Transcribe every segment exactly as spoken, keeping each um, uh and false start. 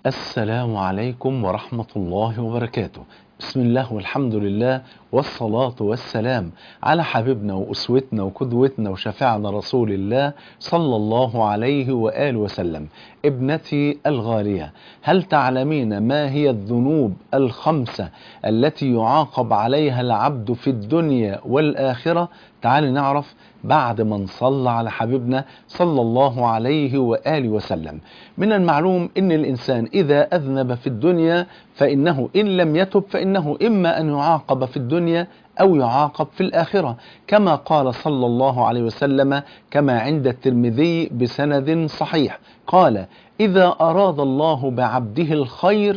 السلام عليكم ورحمة الله وبركاته. بسم الله والحمد لله والصلاة والسلام على حبيبنا وأسوتنا وقدوتنا وشفيعنا رسول الله صلى الله عليه وآله وسلم. ابنتي الغالية، هل تعلمين ما هي الذنوب الخمسة التي يعاقب عليها العبد في الدنيا والآخرة؟ تعالي نعرف بعد ما نصلى على حبيبنا صلى الله عليه وآله وسلم. من المعلوم أن الإنسان إذا أذنب في الدنيا فإنه إن لم يتب فإنه إما أن يعاقب في الدنيا أو يعاقب في الآخرة، كما قال صلى الله عليه وسلم كما عند الترمذي بسند صحيح، قال: إذا أراد الله بعبده الخير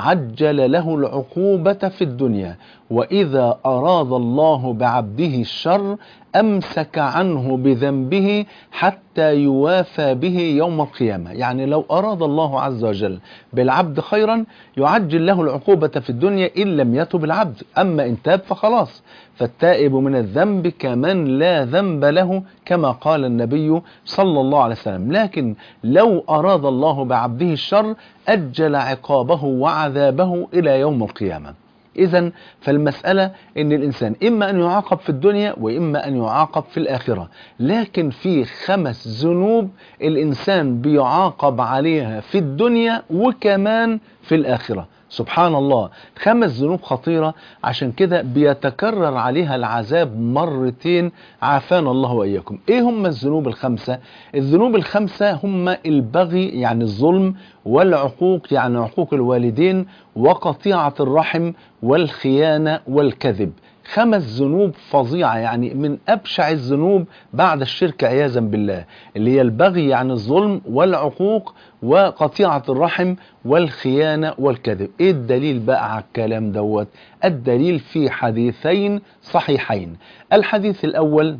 عجل له العقوبة في الدنيا، وإذا أراد الله بعبده الشر أمسك عنه بذنبه حتى يوافى به يوم القيامة. يعني لو أراد الله عز وجل بالعبد خيرا يعجل له العقوبة في الدنيا إن لم يتب العبد، أما إن تاب فخلاص، فالتائب من الذنب كمن لا ذنب له، كما قال النبي صلى الله عليه وسلم. لكن لو أراد الله بعبده الشر أجل عقابه وعذابه إلى يوم القيامة. إذن فالمسألة إن الإنسان إما أن يعاقب في الدنيا وإما أن يعاقب في الآخرة، لكن في خمس ذنوب الإنسان بيعاقب عليها في الدنيا وكمان في الآخرة. سبحان الله، خمس ذنوب خطيرة، عشان كده بيتكرر عليها العذاب مرتين، عافانا الله وإياكم. إيه هم الذنوب الخمسة؟ الذنوب الخمسة هم البغي يعني الظلم، والعقوق يعني عقوق الوالدين، وقطيعة الرحم، والخيانة، والكذب. خمس ذنوب فظيعة، يعني من أبشع الذنوب بعد الشرك عياذا بالله، اللي هي البغي يعني الظلم، والعقوق، وقطيعة الرحم، والخيانة، والكذب. ايه الدليل بقى على الكلام دوت؟ الدليل في حديثين صحيحين. الحديث الأول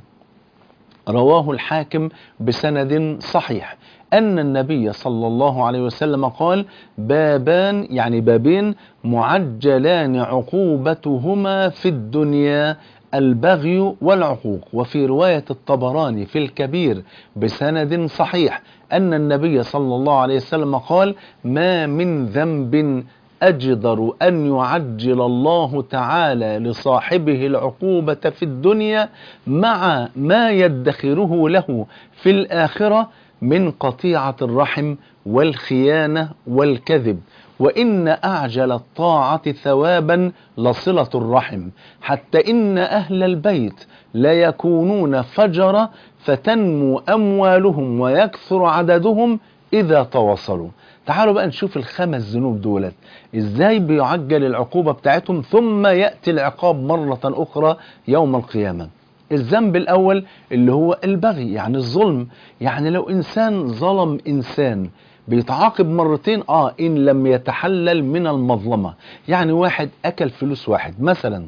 رواه الحاكم بسند صحيح أن النبي صلى الله عليه وسلم قال: بابان يعني بابين معجلان عقوبتهما في الدنيا البغي والعقوق. وفي رواية الطبراني في الكبير بسند صحيح أن النبي صلى الله عليه وسلم قال: ما من ذنب أجدر أن يعجل الله تعالى لصاحبه العقوبة في الدنيا مع ما يدخره له في الآخرة من قطيعة الرحم، والخيانة، والكذب. وإن أعجل الطاعة ثوابا لصلة الرحم، حتى إن أهل البيت لا يكونون فجرا فتنمو أموالهم ويكثر عددهم إذا تواصلوا. تعالوا بقى نشوف الخمس ذنوب دولت ازاي بيعجل العقوبة بتاعتهم ثم يأتي العقاب مرة أخرى يوم القيامة. الذنب الأول اللي هو البغي يعني الظلم، يعني لو إنسان ظلم إنسان بيتعاقب مرتين آه إن لم يتحلل من المظلمة. يعني واحد أكل فلوس واحد مثلا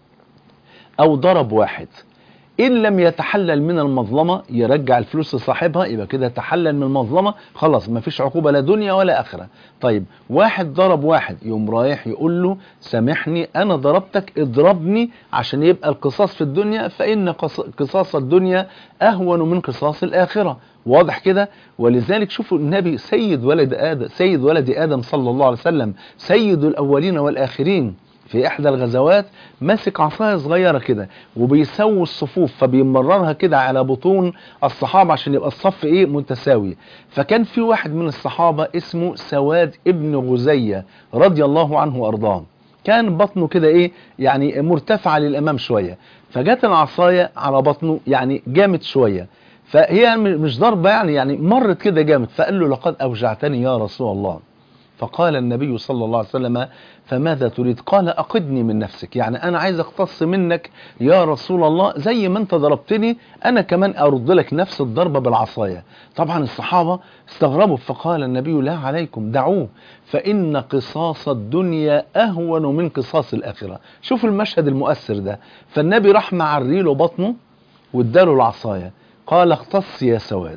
أو ضرب واحد، إن لم يتحلل من المظلمة يرجع الفلوس لصاحبها، يبقى كده تحلل من المظلمة، خلاص مفيش عقوبة لا دنيا ولا آخرة. طيب واحد ضرب واحد، يوم رايح يقول له: سامحني أنا ضربتك، اضربني عشان يبقى القصاص في الدنيا، فإن قصاص الدنيا أهون من قصاص الآخرة. واضح كده؟ ولذلك شوفوا النبي سيد ولد آدم سيد ولد آدم صلى الله عليه وسلم، سيد الأولين والآخرين، في إحدى الغزوات ماسك عصاية صغيرة كده وبيسوي الصفوف، فبيمررها كده على بطون الصحابة عشان يبقى الصف إيه متساوي. فكان في واحد من الصحابة اسمه سواد ابن غزية رضي الله عنه وأرضاه، كان بطنه كده إيه يعني مرتفعة للأمام شوية، فجت العصاية على بطنه يعني جامد شوية، فهي مش ضربة يعني يعني مرت كده جامد، فقال له: لقد أوجعتني يا رسول الله. فقال النبي صلى الله عليه وسلم: فماذا تريد؟ قال: أقدني من نفسك، يعني أنا عايز أقتص منك يا رسول الله، زي ما أنت ضربتني أنا كمان أرد لك نفس الضربة بالعصاية. طبعا الصحابة استغربوا، فقال النبي: لا عليكم، دعوه، فإن قصاص الدنيا أهون من قصاص الآخرة. شوف المشهد المؤثر ده. فالنبي راح معريله بطنه واداله العصاية، قال: اقتص يا سواد.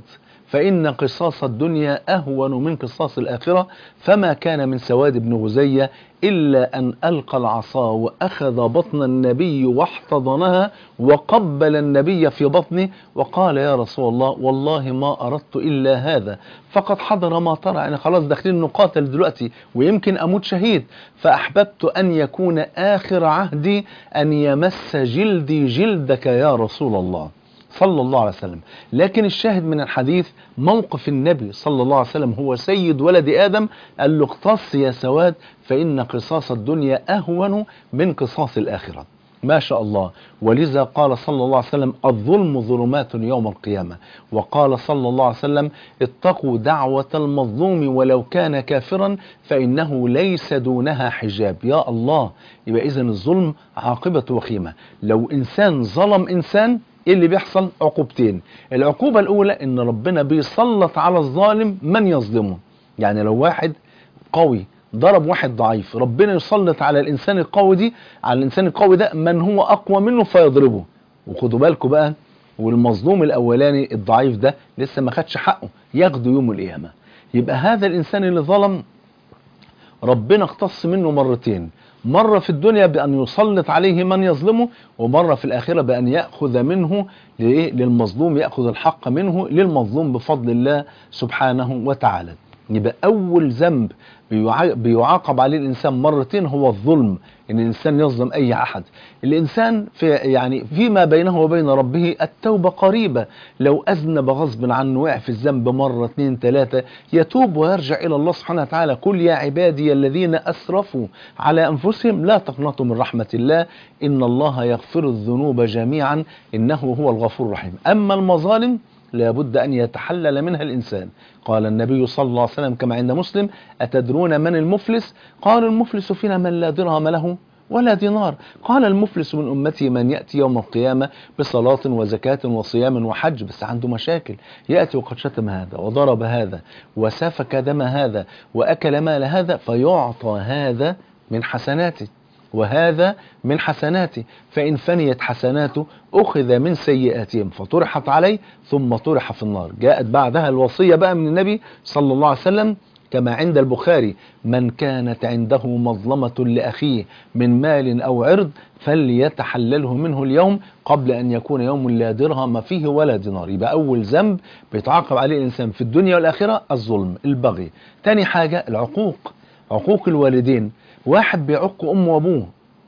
فإن قصاص الدنيا أهون من قصاص الآخرة. فما كان من سواد بن غزية إلا أن ألقى العصا وأخذ بطن النبي واحتضنها وقبل النبي في بطنه وقال يا رسول الله والله ما أردت إلا هذا، فقد حضر ما ترى، يعني خلاص داخلين نقاتل دلوقتي ويمكن أموت شهيد، فأحببت أن يكون آخر عهدي أن يمس جلدي جلدك يا رسول الله صلى الله عليه وسلم. لكن الشاهد من الحديث موقف النبي صلى الله عليه وسلم، هو سيد ولد آدم، قال له اقتص يا سواد فإن قصاص الدنيا أهون من قصاص الآخرة. ما شاء الله. ولذا قال صلى الله عليه وسلم الظلم ظلمات يوم القيامة. وقال صلى الله عليه وسلم اتقوا دعوة المظلوم ولو كان كافرا فإنه ليس دونها حجاب. يا الله، يبقى إذن الظلم عاقبة وخيمة. لو إنسان ظلم إنسان ايه اللي بيحصل؟ عقوبتين. العقوبة الاولى ان ربنا بيسلط على الظالم من يظلمه. يعني لو واحد قوي ضرب واحد ضعيف، ربنا يسلط على الانسان القوي دي على الانسان القوي ده من هو اقوى منه فيضربه. وخدوا بالكم بقى، والمظلوم الاولاني الضعيف ده لسه ما خدش حقه، ياخده يوم القيامة. يبقى هذا الانسان اللي ظلم ربنا اختص منه مرتين، مرة في الدنيا بأن يسلط عليه من يظلمه، ومرة في الآخرة بأن يأخذ منه للمظلوم، يأخذ الحق منه للمظلوم بفضل الله سبحانه وتعالى. يبقى أول ذنب بيعاقب عليه الإنسان مرتين هو الظلم، إن الإنسان يظلم أي أحد. الإنسان في يعني فيما بينه وبين ربه التوبة قريبة، لو أذنب غصب عنه وقع في الذنب مرة اثنين ثلاثة يتوب ويرجع إلى الله سبحانه وتعالى. قل يا عبادي الذين أسرفوا على أنفسهم لا تقنطوا من رحمة الله إن الله يغفر الذنوب جميعا إنه هو الغفور الرحيم. أما المظالم لابد أن يتحلل منها الإنسان. قال النبي صلى الله عليه وسلم كما عند مسلم أتدرون من المفلس؟ قال المفلس فينا من لا درهم له ولا دينار. قال المفلس من أمتي من يأتي يوم القيامة بصلاة وزكاة وصيام وحج بس عنده مشاكل، يأتي وقد شتم هذا وضرب هذا وسفك دم هذا وأكل مال هذا، فيعطى هذا من حسناته وهذا من حسناته، فإن فنيت حسناته أخذ من سيئاتهم فطرحت عليه ثم طرح في النار. جاءت بعدها الوصية بقى من النبي صلى الله عليه وسلم كما عند البخاري من كانت عنده مظلمة لأخيه من مال أو عرض فليتحلله منه اليوم قبل أن يكون يوم لا درهم فيه ولا دينار. يبقى أول ذنب بيتعاقب عليه الإنسان في الدنيا والآخرة الظلم، البغي. تاني حاجة العقوق، عقوق الوالدين. واحد بيعق أمه وأبوه،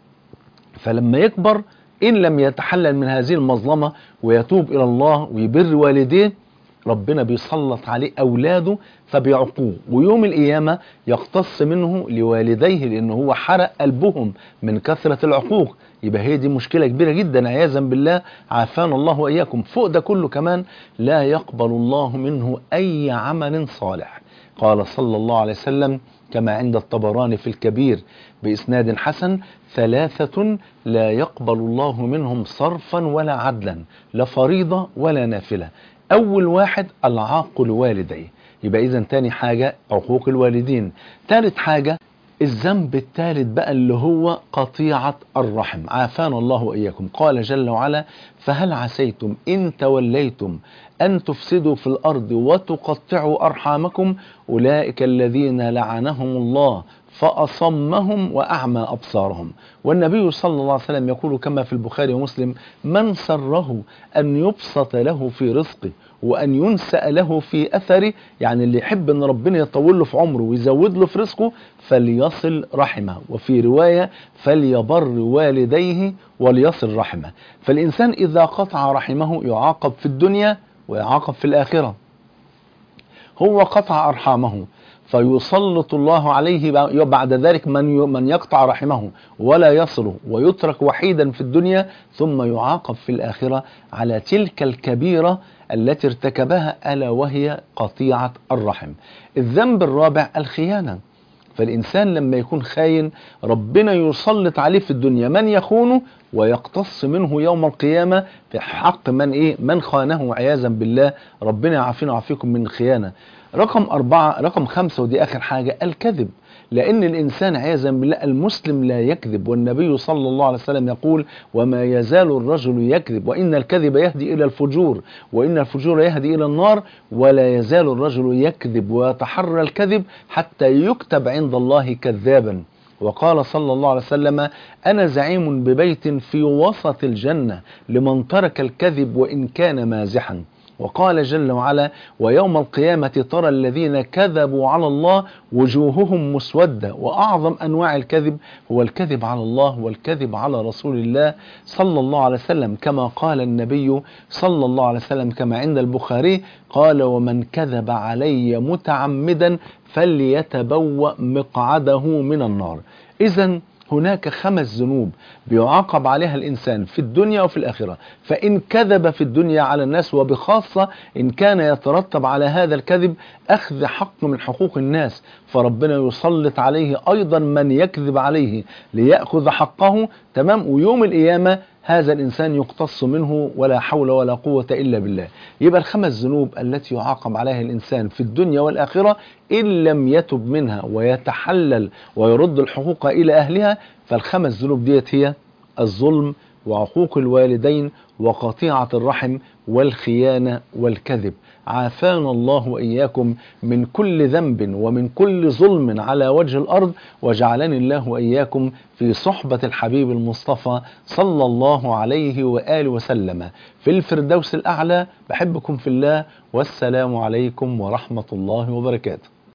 فلما يكبر إن لم يتحلل من هذه المظلمة ويتوب إلى الله ويبر والديه ربنا بيسلط عليه أولاده فبيعقوه، ويوم القيامة يقتص منه لوالديه لأنه هو حرق قلبهم من كثرة العقوق. يبقى هي دي مشكلة كبيرة جدا عياذا بالله، عافانا الله وإياكم. فوق ده كله كمان لا يقبل الله منه أي عمل صالح. قال صلى الله عليه وسلم كما عند الطبراني في الكبير بإسناد حسن ثلاثة لا يقبل الله منهم صرفا ولا عدلا، لا فريضة ولا نافلة. أول واحد العاق لوالديه، يبقى إذن تاني حاجة عقوق الوالدين. ثالث حاجة الذنب الثالث بقى اللي هو قطيعة الرحم، عافانا الله وإياكم. قال جل وعلا فهل عسيتم إن توليتم أن تفسدوا في الأرض وتقطعوا أرحامكم أولئك الذين لعنهم الله فأصمهم وأعمى أبصارهم. والنبي صلى الله عليه وسلم يقول كما في البخاري ومسلم من سره أن يبسط له في رزقه وأن ينسأ له في أثره، يعني اللي يحب أن ربنا يطول له في عمره ويزود له في رزقه فليصل رحمه، وفي رواية فليبر والديه وليصل رحمه. فالإنسان إذا قطع رحمه يعاقب في الدنيا ويعاقب في الآخرة. هو قطع أرحامه فيسلط الله عليه بعد ذلك من من يقطع رحمه ولا يصله ويترك وحيدا في الدنيا، ثم يعاقب في الآخرة على تلك الكبيرة التي ارتكبها ألا وهي قطيعة الرحم. الذنب الرابع الخيانة. فالإنسان لما يكون خاين ربنا يسلط عليه في الدنيا من يخونه ويقتص منه يوم القيامة في حق من إيه من خانه عياذا بالله. ربنا يعافينا ويعافيكم من الخيانة. رقم أربعة رقم خمسة ودي آخر حاجة، الكذب. لأن الإنسان عياذا بالله المسلم لا يكذب، والنبي صلى الله عليه وسلم يقول وما يزال الرجل يكذب وإن الكذب يهدي إلى الفجور وإن الفجور يهدي إلى النار، ولا يزال الرجل يكذب ويتحرى الكذب حتى يكتب عند الله كذابا. وقال صلى الله عليه وسلم أنا زعيم ببيت في وسط الجنة لمن ترك الكذب وإن كان مازحا. وقال جل وعلا ويوم القيامة ترى الذين كذبوا على الله وجوههم مسودة. وأعظم أنواع الكذب هو الكذب على الله والكذب على رسول الله صلى الله عليه وسلم، كما قال النبي صلى الله عليه وسلم كما عند البخاري قال ومن كذب علي متعمدا فليتبوأ مقعده من النار. إذن هناك خمس ذنوب بيعاقب عليها الإنسان في الدنيا وفي الآخرة، فإن كذب في الدنيا على الناس وبخاصة إن كان يترتب على هذا الكذب أخذ حق من حقوق الناس، فربنا يسلط عليه أيضا من يكذب عليه ليأخذ حقه، تمام، ويوم القيامة هذا الإنسان يقتص منه ولا حول ولا قوة إلا بالله. يبقى الخمس ذنوب التي يعاقب عليها الإنسان في الدنيا والآخرة إن لم يتب منها ويتحلل ويرد الحقوق إلى أهلها، فالخمس ذنوب ديت هي الظلم وعقوق الوالدين وقطيعة الرحم والخيانة والكذب. عافانا الله وإياكم من كل ذنب ومن كل ظلم على وجه الأرض، وجعلني الله وإياكم في صحبة الحبيب المصطفى صلى الله عليه وآله وسلم في الفردوس الأعلى. بحبكم في الله، والسلام عليكم ورحمة الله وبركاته.